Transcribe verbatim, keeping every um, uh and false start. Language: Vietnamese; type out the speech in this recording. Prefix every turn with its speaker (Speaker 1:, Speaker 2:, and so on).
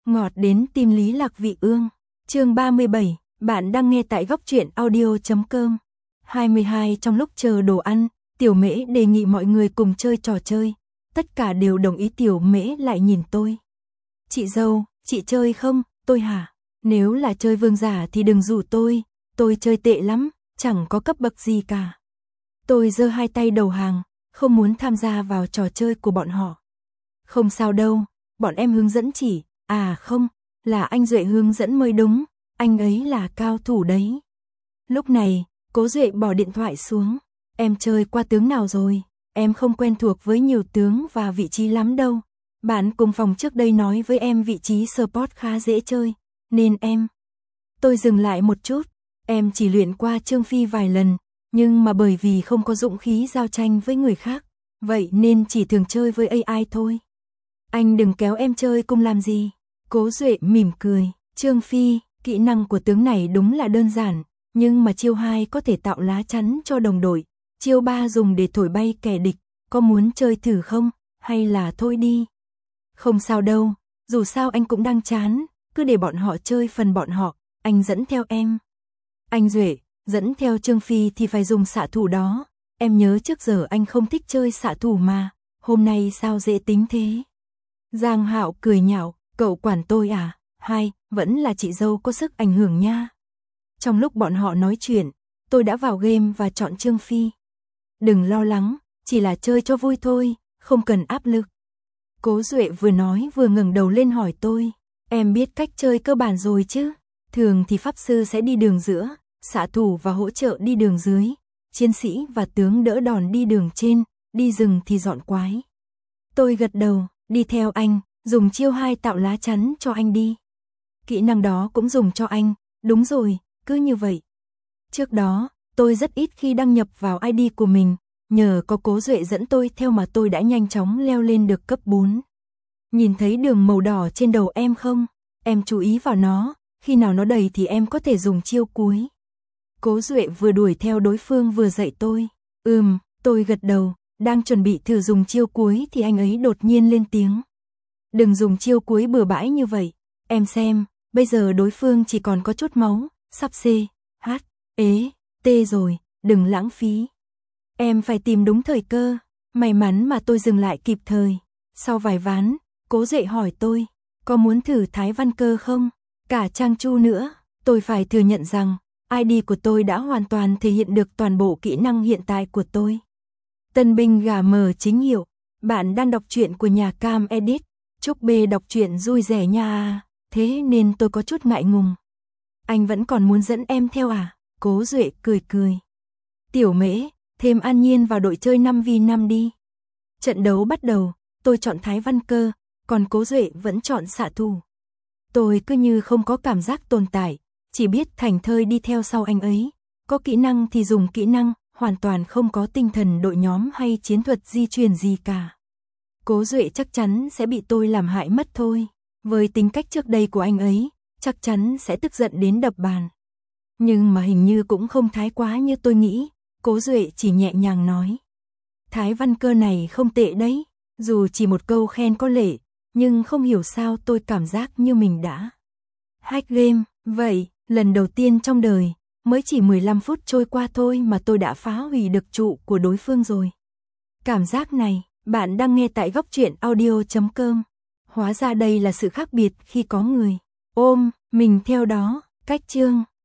Speaker 1: Ngọt đến tim Lý Lạc Vị Ương. Chương ba mươi bảy, bạn đang nghe tại góc truyện audio chấm com. hai mươi hai Trong lúc chờ đồ ăn, Tiểu Mễ đề nghị mọi người cùng chơi trò chơi. Tất cả đều đồng ý. Tiểu Mễ lại nhìn tôi. Chị dâu, chị chơi không? Tôi hả? Nếu là chơi vương giả thì đừng rủ tôi, tôi chơi tệ lắm, chẳng có cấp bậc gì cả. Tôi giơ hai tay đầu hàng, không muốn tham gia vào trò chơi của bọn họ. Không sao đâu, bọn em hướng dẫn chỉ, à không, là anh Duệ hướng dẫn mới đúng, anh ấy là cao thủ đấy. Lúc này, Cố Duệ bỏ điện thoại xuống, em chơi qua tướng nào rồi, em không quen thuộc với nhiều tướng và vị trí lắm đâu. Bạn cùng phòng trước đây nói với em vị trí support khá dễ chơi, nên em... Tôi dừng lại một chút, em chỉ luyện qua Trương Phi vài lần, nhưng mà bởi vì không có dũng khí giao tranh với người khác, vậy nên chỉ thường chơi với a i thôi. Anh đừng kéo em chơi cùng làm gì. Cố Duệ mỉm cười, Trương Phi, kỹ năng của tướng này đúng là đơn giản, nhưng mà chiêu hai có thể tạo lá chắn cho đồng đội, chiêu ba dùng để thổi bay kẻ địch, có muốn chơi thử không, hay là thôi đi. Không sao đâu, dù sao anh cũng đang chán, cứ để bọn họ chơi phần bọn họ, anh dẫn theo em. Anh Duệ, dẫn theo Trương Phi thì phải dùng xạ thủ đó, em nhớ trước giờ anh không thích chơi xạ thủ mà, hôm nay sao dễ tính thế. Giang Hạo cười nhạo, cậu quản tôi à, hay, vẫn là chị dâu có sức ảnh hưởng nha. Trong lúc bọn họ nói chuyện, tôi đã vào game và chọn Trương Phi. Đừng lo lắng, chỉ là chơi cho vui thôi, không cần áp lực. Cố Duệ vừa nói vừa ngẩng đầu lên hỏi tôi, em biết cách chơi cơ bản rồi chứ, thường thì pháp sư sẽ đi đường giữa, xạ thủ và hỗ trợ đi đường dưới, chiến sĩ và tướng đỡ đòn đi đường trên, đi rừng thì dọn quái. Tôi gật đầu, đi theo anh, dùng chiêu hai tạo lá chắn cho anh đi. Kỹ năng đó cũng dùng cho anh, đúng rồi, cứ như vậy. Trước đó, tôi rất ít khi đăng nhập vào i đê của mình, nhờ có Cố Duệ dẫn tôi theo mà tôi đã nhanh chóng leo lên được cấp bốn. Nhìn thấy đường màu đỏ trên đầu em không? Em chú ý vào nó, khi nào nó đầy thì em có thể dùng chiêu cuối. Cố Duệ vừa đuổi theo đối phương vừa dạy tôi. Ừm, tôi gật đầu, đang chuẩn bị thử dùng chiêu cuối thì anh ấy đột nhiên lên tiếng. Đừng dùng chiêu cuối bừa bãi như vậy, em xem, bây giờ đối phương chỉ còn có chút máu, sắp C, H, ế, T rồi, đừng lãng phí. Em phải tìm đúng thời cơ, may mắn mà tôi dừng lại kịp thời. Sau vài ván, Cố Duệ hỏi tôi, có muốn thử Thái Văn Cơ không? Cả Trang Chu nữa, tôi phải thừa nhận rằng, i đê của tôi đã hoàn toàn thể hiện được toàn bộ kỹ năng hiện tại của tôi. Tân binh gà mờ chính hiệu, bạn đang đọc truyện của nhà Cam Edit, chúc B đọc truyện vui vẻ nha, thế nên tôi có chút ngại ngùng. Anh vẫn còn muốn dẫn em theo à? Cố Duệ cười cười. Tiểu Mễ, thêm An Nhiên vào đội chơi năm vs năm đi. Trận đấu bắt đầu, tôi chọn Thái Văn Cơ, còn Cố Duệ vẫn chọn xạ thủ. Tôi cứ như không có cảm giác tồn tại, chỉ biết thành thơi đi theo sau anh ấy, có kỹ năng thì dùng kỹ năng, hoàn toàn không có tinh thần đội nhóm hay chiến thuật di chuyển gì cả. Cố Duệ chắc chắn sẽ bị tôi làm hại mất thôi, với tính cách trước đây của anh ấy, chắc chắn sẽ tức giận đến đập bàn. Nhưng mà hình như cũng không thái quá như tôi nghĩ, Cố Duệ chỉ nhẹ nhàng nói. Thái Văn Cơ này không tệ đấy, dù chỉ một câu khen có lệ, nhưng không hiểu sao tôi cảm giác như mình đã hack game, vậy, lần đầu tiên trong đời, mới chỉ mười lăm phút trôi qua thôi mà tôi đã phá hủy được trụ của đối phương rồi. Cảm giác này, bạn đang nghe tại góc truyện audio chấm com. Hóa ra đây là sự khác biệt khi có người ôm mình theo đó, cách chương.